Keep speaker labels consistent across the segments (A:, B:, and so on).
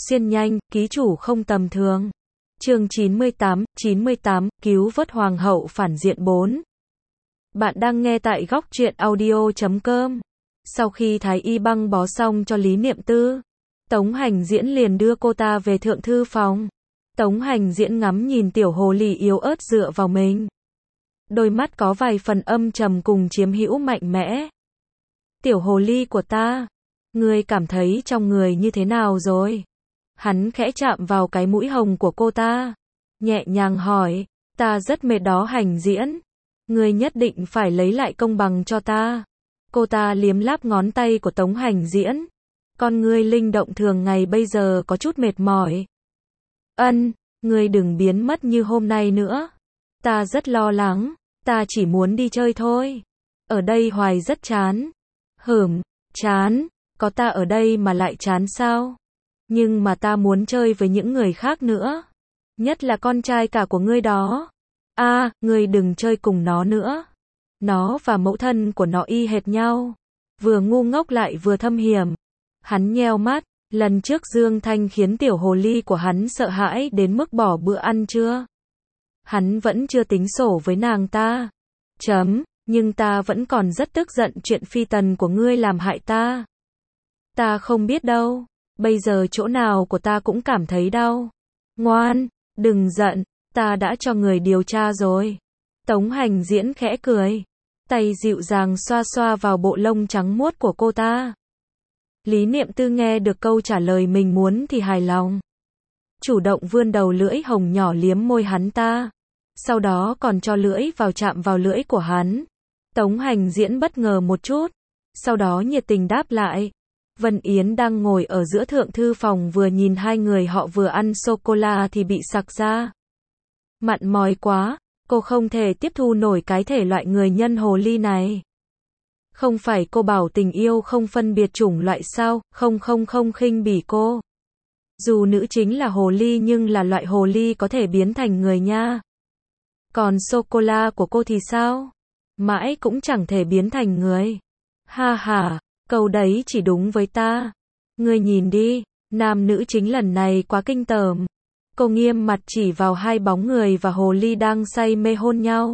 A: Xuyên nhanh, ký chủ không tầm thường. Chương 98, cứu vớt hoàng hậu phản diện 4. Bạn đang nghe tại góc truyện audio.com. Sau khi Thái Y băng bó xong cho Lý Niệm Tư, Tống Hành Diễn liền đưa cô ta về thượng thư phòng. Tống Hành Diễn ngắm nhìn tiểu hồ ly yếu ớt dựa vào mình. Đôi mắt có vài phần âm trầm cùng chiếm hữu mạnh mẽ. Tiểu hồ ly của ta, ngươi cảm thấy trong người như thế nào rồi? Hắn khẽ chạm vào cái mũi hồng của cô ta, nhẹ nhàng hỏi, ta rất mệt đó Hành Diễn. Ngươi nhất định phải lấy lại công bằng cho ta. Cô ta liếm láp ngón tay của Tống Hành Diễn. Con ngươi linh động thường ngày bây giờ có chút mệt mỏi. Ngươi đừng biến mất như hôm nay nữa. Ta rất lo lắng, ta chỉ muốn đi chơi thôi. Ở đây hoài rất chán. Chán, có ta ở đây mà lại chán sao? Nhưng mà ta muốn chơi với những người khác nữa. Nhất là con trai cả của ngươi đó. Ngươi đừng chơi cùng nó nữa. Nó và mẫu thân của nó y hệt nhau. Vừa ngu ngốc lại vừa thâm hiểm. Hắn nheo mắt, lần trước Dương Thanh khiến tiểu hồ ly của hắn sợ hãi đến mức bỏ bữa ăn chưa? Hắn vẫn chưa tính sổ với nàng ta. Nhưng ta vẫn còn rất tức giận chuyện phi tần của ngươi làm hại ta. Ta không biết đâu, bây giờ chỗ nào của ta cũng cảm thấy đau. Ngoan, đừng giận, ta đã cho người điều tra rồi. Tống Hành Diễn khẽ cười, tay dịu dàng xoa xoa vào bộ lông trắng muốt của cô ta. Lý Niệm Tư nghe được câu trả lời mình muốn thì hài lòng. Chủ động vươn đầu lưỡi hồng nhỏ liếm môi hắn ta. Sau đó còn cho lưỡi chạm vào lưỡi của hắn. Tống Hành Diễn bất ngờ một chút. Sau đó nhiệt tình đáp lại. Vân Yến đang ngồi ở giữa thượng thư phòng vừa nhìn hai người họ vừa ăn sô-cô-la thì bị sặc ra. Mặn mòi quá, cô không thể tiếp thu nổi cái thể loại người nhân hồ ly này. Không phải cô bảo tình yêu không phân biệt chủng loại sao, không khinh bỉ cô. Dù nữ chính là hồ ly nhưng là loại hồ ly có thể biến thành người nha. Còn sô-cô-la của cô thì sao? Mãi cũng chẳng thể biến thành người. Ha, câu đấy chỉ đúng với ta. Ngươi nhìn đi, nam nữ chính lần này quá kinh tởm. Cô nghiêm mặt chỉ vào hai bóng người và hồ ly đang say mê hôn nhau.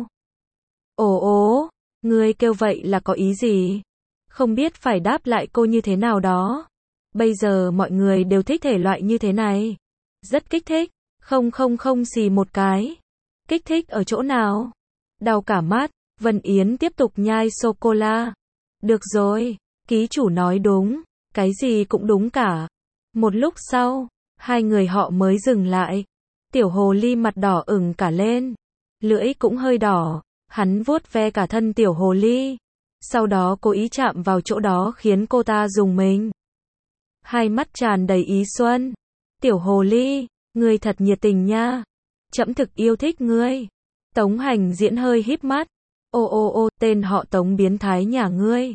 A: Ồ, ngươi kêu vậy là có ý gì? Không biết phải đáp lại cô như thế nào đó. Bây giờ mọi người đều thích thể loại như thế này. Rất kích thích. Không xì một cái. Kích thích ở chỗ nào? Đau cả mắt. Vân Yến tiếp tục nhai sô-cô-la. Được rồi, ký chủ nói đúng. Cái gì cũng đúng cả. Một lúc sau, hai người họ mới dừng lại. Tiểu hồ ly mặt đỏ ửng cả lên. Lưỡi cũng hơi đỏ. Hắn vuốt ve cả thân tiểu hồ ly. Sau đó cố ý chạm vào chỗ đó khiến cô ta rùng mình. Hai mắt tràn đầy ý xuân. Tiểu hồ ly, ngươi thật nhiệt tình nha. Trẫm thực yêu thích ngươi. Tống Hành Diễn hơi híp mắt. Ô, tên họ Tống biến thái nhà ngươi.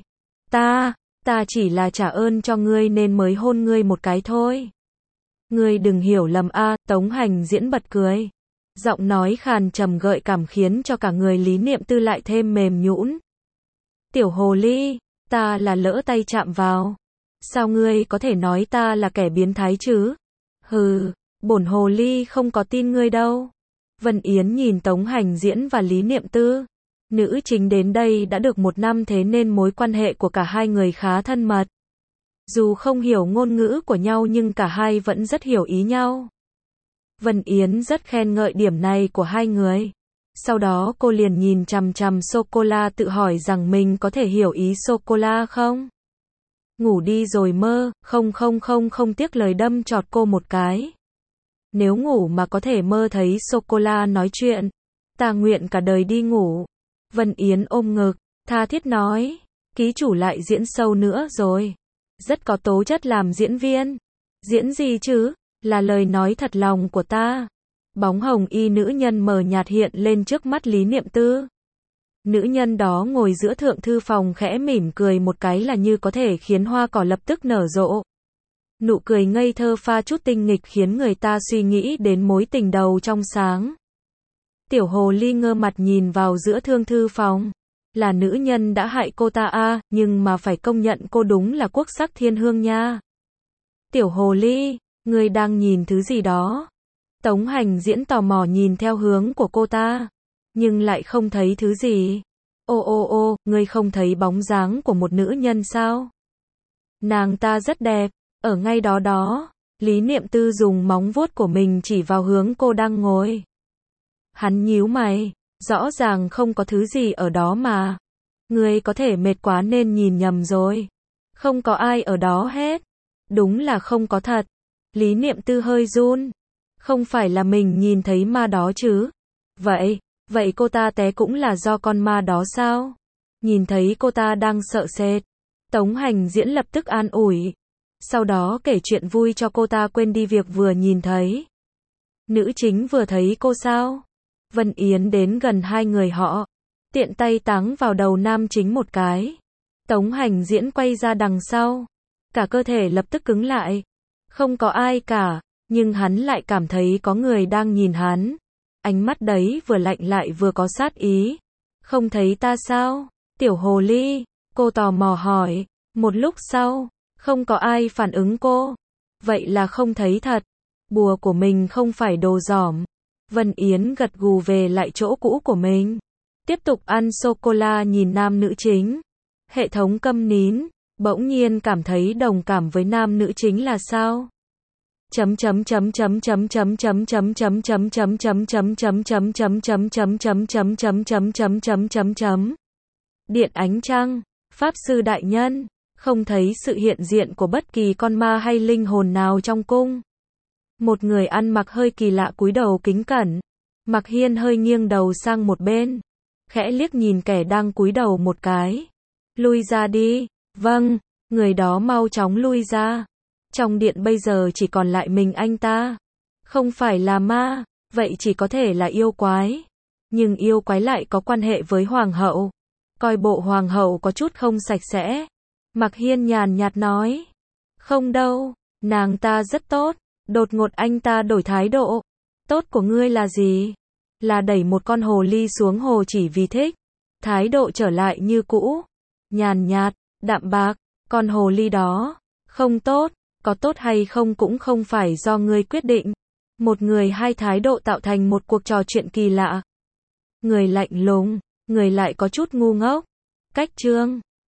A: Ta chỉ là trả ơn cho ngươi nên mới hôn ngươi một cái thôi. Ngươi đừng hiểu lầm Tống Hành Diễn bật cười. Giọng nói khàn trầm gợi cảm khiến cho cả người Lý Niệm Tư lại thêm mềm nhũn. Tiểu hồ ly, ta là lỡ tay chạm vào. Sao ngươi có thể nói ta là kẻ biến thái chứ? Bổn hồ ly không có tin ngươi đâu. Vân Yến nhìn Tống Hành Diễn và Lý Niệm Tư. Nữ chính đến đây đã được 1 năm thế nên mối quan hệ của cả hai người khá thân mật. Dù không hiểu ngôn ngữ của nhau nhưng cả hai vẫn rất hiểu ý nhau. Vân Yến rất khen ngợi điểm này của hai người. Sau đó cô liền nhìn chằm chằm sô-cô-la tự hỏi rằng mình có thể hiểu ý sô-cô-la không? Ngủ đi rồi mơ, không tiếc lời đâm chọt cô một cái. Nếu ngủ mà có thể mơ thấy sô-cô-la nói chuyện, ta nguyện cả đời đi ngủ. Vân Yến ôm ngực, tha thiết nói, ký chủ lại diễn sâu nữa rồi. Rất có tố chất làm diễn viên. Diễn gì chứ? Là lời nói thật lòng của ta. Bóng hồng y nữ nhân mờ nhạt hiện lên trước mắt Lý Niệm Tư. Nữ nhân đó ngồi giữa thượng thư phòng khẽ mỉm cười một cái là như có thể khiến hoa cỏ lập tức nở rộ. Nụ cười ngây thơ pha chút tinh nghịch khiến người ta suy nghĩ đến mối tình đầu trong sáng. Tiểu hồ ly ngơ mặt nhìn vào giữa thượng thư phòng. Là nữ nhân đã hại cô ta nhưng mà phải công nhận cô đúng là quốc sắc thiên hương nha. Tiểu hồ ly, Ngươi đang nhìn thứ gì đó? Tống Hành Diễn tò mò nhìn theo hướng của cô ta, nhưng lại không thấy thứ gì. Ô, ngươi không thấy bóng dáng của một nữ nhân sao? Nàng ta rất đẹp, ở ngay đó đó. Lý Niệm Tư dùng móng vuốt của mình chỉ vào hướng cô đang ngồi. Hắn nhíu mày, rõ ràng không có thứ gì ở đó mà. Ngươi có thể mệt quá nên nhìn nhầm rồi. Không có ai ở đó hết. Đúng là không có thật. Lý Niệm Tư hơi run. Không phải là mình nhìn thấy ma đó chứ? Vậy cô ta té cũng là do con ma đó sao? Nhìn thấy cô ta đang sợ sệt, Tống Hành Diễn lập tức an ủi. Sau đó kể chuyện vui cho cô ta quên đi việc vừa nhìn thấy. Nữ chính vừa thấy cô sao? Vân Yến đến gần hai người họ, tiện tay táng vào đầu nam chính một cái. Tống Hành Diễn quay ra đằng sau, cả cơ thể lập tức cứng lại. Không có ai cả, nhưng hắn lại cảm thấy có người đang nhìn hắn. Ánh mắt đấy vừa lạnh lại vừa có sát ý. Không thấy ta sao? Tiểu hồ ly, cô tò mò hỏi. Một lúc sau, không có ai phản ứng cô. Vậy là không thấy thật. Bùa của mình không phải đồ giỏm. Vân Yến gật gù về lại chỗ cũ của mình. Tiếp tục ăn sô-cô-la nhìn nam nữ chính. Hệ thống câm nín, bỗng nhiên cảm thấy đồng cảm với nam nữ chính là sao? Điện ánh trăng, pháp sư đại nhân, không thấy sự hiện diện của bất kỳ con ma hay linh hồn nào trong cung. Một người ăn mặc hơi kỳ lạ cúi đầu kính cẩn. Mặc Hiên hơi nghiêng đầu sang một bên, khẽ liếc nhìn kẻ đang cúi đầu một cái. Lui ra đi. Vâng, người đó mau chóng lui ra. Trong điện bây giờ chỉ còn lại mình anh ta. Không phải là ma, vậy chỉ có thể là yêu quái. Nhưng yêu quái lại có quan hệ với hoàng hậu. Coi bộ hoàng hậu có chút không sạch sẽ. Mặc Hiên nhàn nhạt nói. Không đâu, nàng ta rất tốt. Đột ngột anh ta đổi thái độ. Tốt của ngươi là gì? Là đẩy một con hồ ly xuống hồ chỉ vì thích. Thái độ trở lại như cũ. Nhàn nhạt, đạm bạc, con hồ ly đó. Không tốt, có tốt hay không cũng không phải do ngươi quyết định. Một người hai thái độ tạo thành một cuộc trò chuyện kỳ lạ. Người lạnh lùng, người lại có chút ngu ngốc. Cách chương